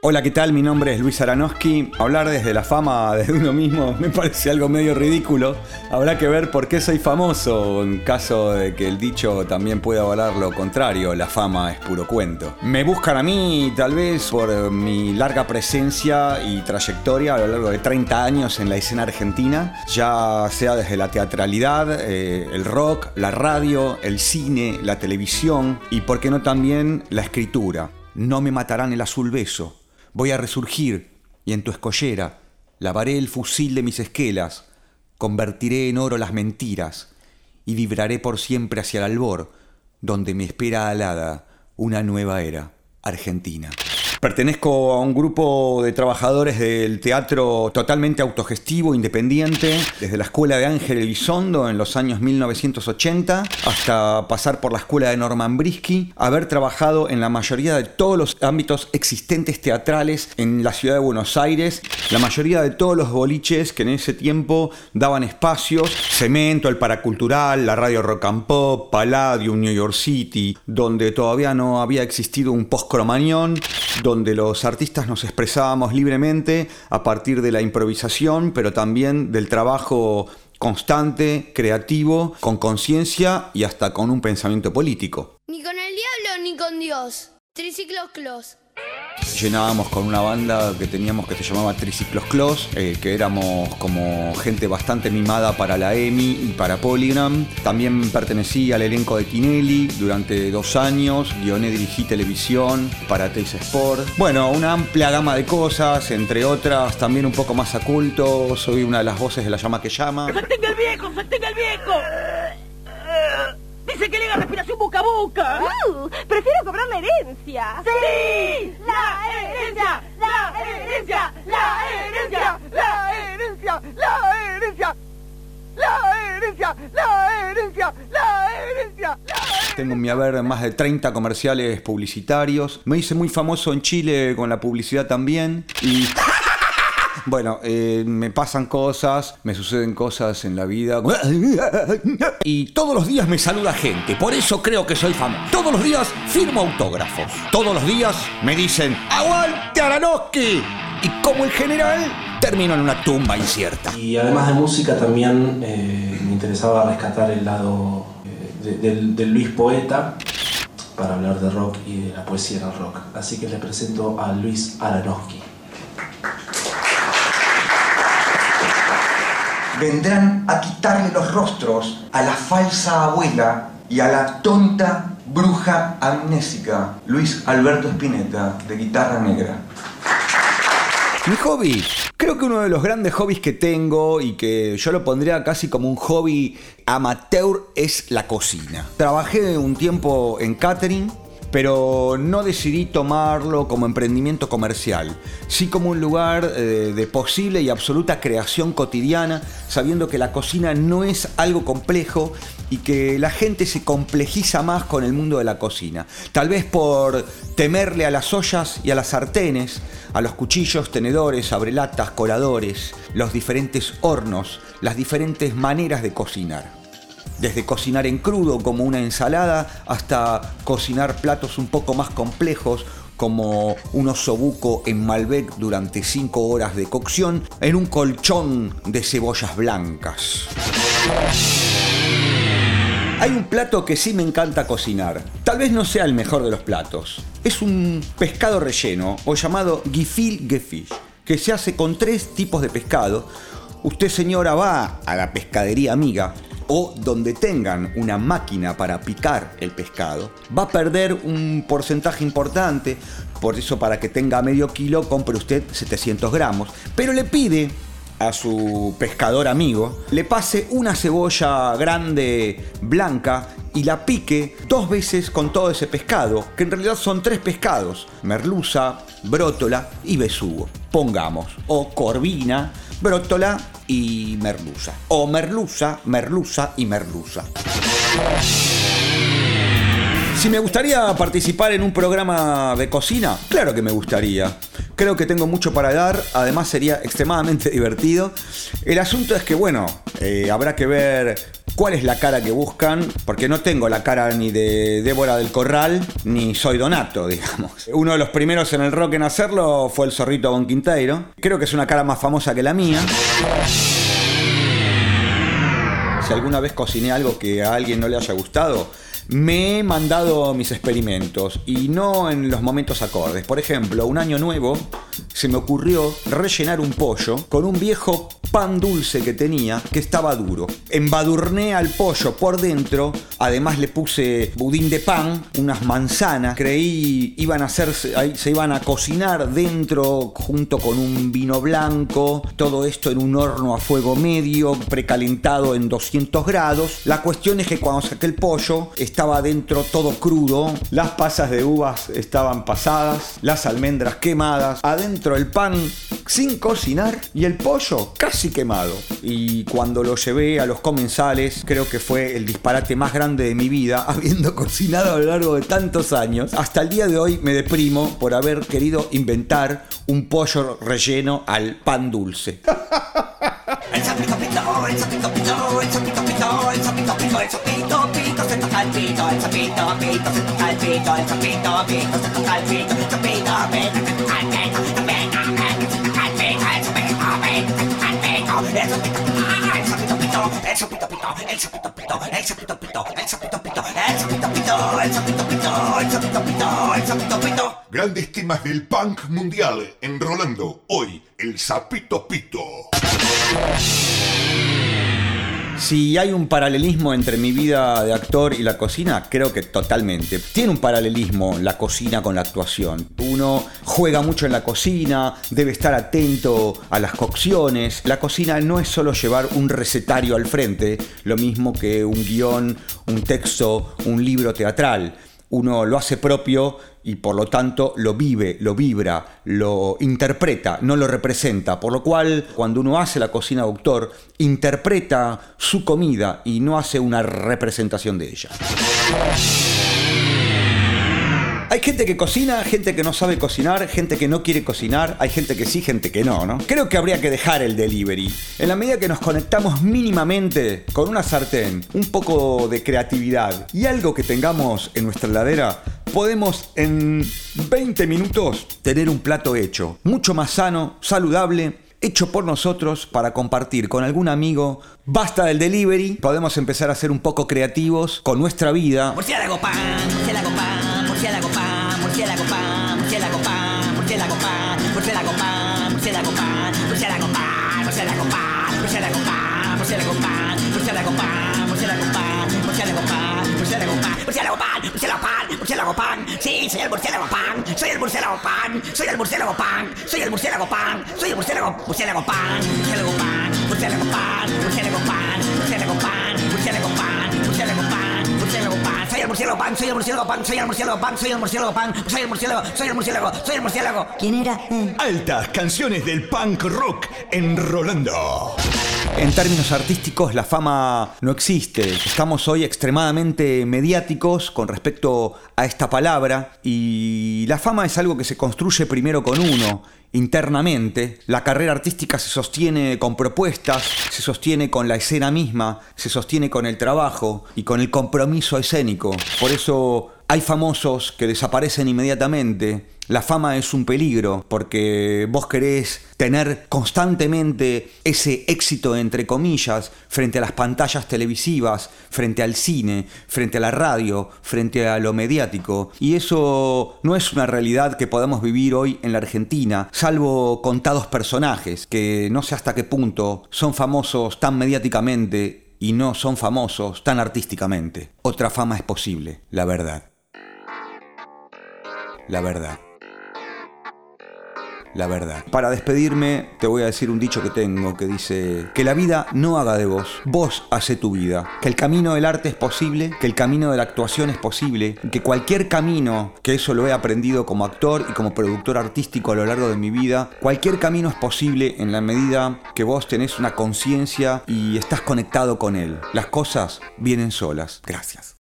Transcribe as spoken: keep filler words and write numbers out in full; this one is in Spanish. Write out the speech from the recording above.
Hola, ¿qué tal? Mi nombre es Luis Aranowski. Hablar desde la fama de uno mismo me parece algo medio ridículo. Habrá que ver por qué soy famoso, en caso de que el dicho también pueda avalar lo contrario, la fama es puro cuento. Me buscan a mí, tal vez, por mi larga presencia y trayectoria a lo largo de treinta años en la escena argentina, ya sea desde la teatralidad, eh, el rock, la radio, el cine, la televisión y, por qué no también, la escritura. No me matarán el azul beso. Voy a resurgir, y en tu escollera lavaré el fusil de mis esquelas, convertiré en oro las mentiras, y vibraré por siempre hacia el albor, donde me espera alada una nueva era argentina. Pertenezco a un grupo de trabajadores del teatro totalmente autogestivo, independiente, desde la escuela de Ángel Elizondo en los años mil novecientos ochenta hasta pasar por la escuela de Norman Brisky, haber trabajado en la mayoría de todos los ámbitos existentes teatrales en la ciudad de Buenos Aires, la mayoría de todos los boliches que en ese tiempo daban espacios, Cemento, el Paracultural, la Radio Rock and Pop, Palladium, New York City, donde todavía no había existido un post-cromañón, donde los artistas nos expresábamos libremente a partir de la improvisación, pero también del trabajo constante, creativo, con conciencia y hasta con un pensamiento político. Ni con el diablo ni con Dios. Triciclos Clos. Llenábamos con una banda que teníamos que se llamaba Triciclos Clos, eh, que éramos como gente bastante mimada para la EMI y para Polygram. También pertenecí al elenco de Tinelli durante dos años, guioné, dirigí televisión para Teis Sport. Bueno, una amplia gama de cosas, entre otras también un poco más a culto. Soy una de las voces de La Llama que Llama. ¡Que saltenga el viejo! ¡Saltenga el viejo! Dice que le haga respiración boca a boca. Uh, prefiero cobrar la herencia. ¡Sí! ¡La herencia! ¡La herencia! ¡La herencia! ¡La herencia! ¡La herencia! ¡La herencia! ¡La herencia! ¡La herencia! Tengo en mi haber más de treinta comerciales publicitarios. Me hice muy famoso en Chile con la publicidad también. Y... Bueno, eh, me pasan cosas, me suceden cosas en la vida. Y todos los días me saluda gente, por eso creo que soy famoso. Todos los días firmo autógrafos. Todos los días me dicen ¡aguante Aranowski! Y como en general, termino en una tumba incierta. Y además de música también eh, me interesaba rescatar el lado eh, de, del, del Luis poeta para hablar de rock y de la poesía en el rock. Así que les presento a Luis Aranowski. Vendrán a quitarle los rostros a la falsa abuela y a la tonta bruja amnésica. Luis Alberto Spinetta, de Guitarra Negra. Mi hobby, creo que uno de los grandes hobbies que tengo y que yo lo pondría casi como un hobby amateur es la cocina. Trabajé un tiempo en catering, pero no decidí tomarlo como emprendimiento comercial, sí como un lugar eh, de posible y absoluta creación cotidiana, sabiendo que la cocina no es algo complejo y que la gente se complejiza más con el mundo de la cocina. Tal vez por temerle a las ollas y a las sartenes, a los cuchillos, tenedores, abrelatas, coladores, los diferentes hornos, las diferentes maneras de cocinar. Desde cocinar en crudo como una ensalada hasta cocinar platos un poco más complejos como un osobuco en Malbec durante cinco horas de cocción en un colchón de cebollas blancas. Hay un plato que sí me encanta cocinar. Tal vez no sea el mejor de los platos. Es un pescado relleno o llamado gefilte fish, que se hace con tres tipos de pescado. Usted, señora, va a la pescadería amiga o donde tengan una máquina para picar el pescado, va a perder un porcentaje importante, por eso para que tenga medio kilo compre usted setecientos gramos, pero le pide a su pescador amigo, le pase una cebolla grande blanca y la pique dos veces con todo ese pescado, que en realidad son tres pescados, merluza, brótola y besugo, pongamos, o corvina, brótola y merluza, o merluza, merluza y merluza. Si me gustaría participar en un programa de cocina, claro que me gustaría. Creo que tengo mucho para dar, además sería extremadamente divertido. El asunto es que, bueno, eh, habrá que ver ¿Cuál es la cara que buscan? Porque no tengo la cara ni de Débora del Corral, ni soy Donato, digamos. Uno de los primeros en el rock en hacerlo fue el Zorrito Bon Quinteiro. Creo que es una cara más famosa que la mía. Si alguna vez cociné algo que a alguien no le haya gustado, me he mandado mis experimentos y no en los momentos acordes. Por ejemplo, un año nuevo se me ocurrió rellenar un pollo con un viejo pan dulce que tenía que estaba duro. Embadurné al pollo por dentro, además le puse budín de pan, unas manzanas, creí iban a hacerse, se iban a cocinar dentro junto con un vino blanco, todo esto en un horno a fuego medio, precalentado en doscientos grados. La cuestión es que cuando saqué el pollo estaba dentro todo crudo, las pasas de uvas estaban pasadas, las almendras quemadas, adentro el pan sin cocinar y el pollo casi quemado. Y cuando lo llevé a los comensales, creo que fue el disparate más grande de mi vida, habiendo cocinado a lo largo de tantos años. Hasta el día de hoy me deprimo por haber querido inventar un pollo relleno al pan dulce. El sapito pito, el sapito pito, el sapito pito, el sapito pito, el sapito pito se toca el pito, el sapito pito se toca el pito, el sapito pito se toca el pito, el sapito pito se toca el pito, el sapito pito se toca el pito, el sapito pito, el sapito pito, el sapito pito, el sapito pito, el sapito pito, el sapito pito, el sapito pito, el sapito pito, el sapito pito. Grandes temas del punk mundial en Rolando. Hoy, el Sapito Pito. Si hay un paralelismo entre mi vida de actor y la cocina, creo que totalmente. Tiene un paralelismo la cocina con la actuación. Uno juega mucho en la cocina, debe estar atento a las cocciones. La cocina no es solo llevar un recetario al frente, lo mismo que un guión, un texto, un libro teatral. Uno lo hace propio y por lo tanto lo vive, lo vibra, lo interpreta, no lo representa. Por lo cual, cuando uno hace la cocina de autor, interpreta su comida y no hace una representación de ella. Hay gente que cocina, gente que no sabe cocinar, gente que no quiere cocinar, hay gente que sí, gente que no, ¿no? Creo que habría que dejar el delivery. En la medida que nos conectamos mínimamente con una sartén, un poco de creatividad y algo que tengamos en nuestra heladera, podemos en veinte minutos tener un plato hecho, mucho más sano, saludable, hecho por nosotros para compartir con algún amigo. Basta del delivery, podemos empezar a ser un poco creativos con nuestra vida. Murciélago pan, murciélago pan, murciélago pan, murciélago pan, murciélago pan, murciélago pan, murciélago pan, murciélago pan, murciélago pan, murciélago pan, murciélago pan, murciélago pan, murciélago pan, murciélago pan, murciélago pan, murciélago pan, murciélago pan, murciélago pan, murciélago pan. Sí, soy el murciélago pan, soy el murciélago pan, soy el murciélago pan, soy el murciélago pan, soy el murciélago, murciélago pan, murciélago pan, murciélago pan, murciélago pan, murciélago pan, murciélago pan, murciélago pan, murciélago pan, soy el murciélago pan, soy el murciélago pan, soy el murciélago pan, soy el murciélago pan, soy el murciélago, soy el murciélago, soy el murciélago. ¿Quién era? Eh. Altas canciones del punk rock en Rolando. En términos artísticos, la fama no existe. Estamos hoy extremadamente mediáticos con respecto a esta palabra y la fama es algo que se construye primero con uno, internamente. La carrera artística se sostiene con propuestas, se sostiene con la escena misma, se sostiene con el trabajo y con el compromiso escénico. Por eso hay famosos que desaparecen inmediatamente. La fama es un peligro porque vos querés tener constantemente ese éxito entre comillas frente a las pantallas televisivas, frente al cine, frente a la radio, frente a lo mediático. Y eso no es una realidad que podamos vivir hoy en la Argentina, salvo contados personajes que no sé hasta qué punto son famosos tan mediáticamente y no son famosos tan artísticamente. Otra fama es posible, la verdad. La verdad. La verdad. Para despedirme te voy a decir un dicho que tengo que dice que la vida no haga de vos, vos hacé tu vida, que el camino del arte es posible, que el camino de la actuación es posible, que cualquier camino, que eso lo he aprendido como actor y como productor artístico a lo largo de mi vida, cualquier camino es posible en la medida que vos tenés una conciencia y estás conectado con él. Las cosas vienen solas. Gracias.